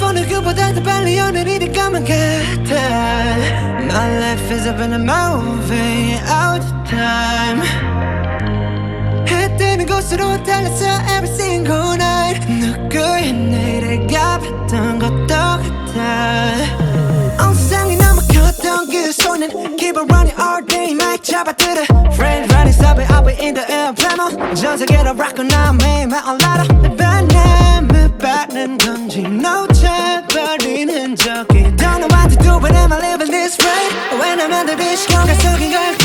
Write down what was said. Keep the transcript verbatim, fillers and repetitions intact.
오늘 그보다 더 빨리 오늘이 될 것만 같아. My life is up in a movie all the time. 해 뜨는 곳으로 달렸어 every single night. 누구의 내일을 가봤던 것도 같아. 온 세상이 너무 컸던 그 손은 Keep on running all day 날 잡아들어. Friends running stop it, I'll be in the air plano. 전 세계로 rock 나 매일만 올라라. 내 바람을 받는 건지 놓쳐버리는 적이 더 너한테 두 번에만 living this way. When I'm under this 시간가 속인 걸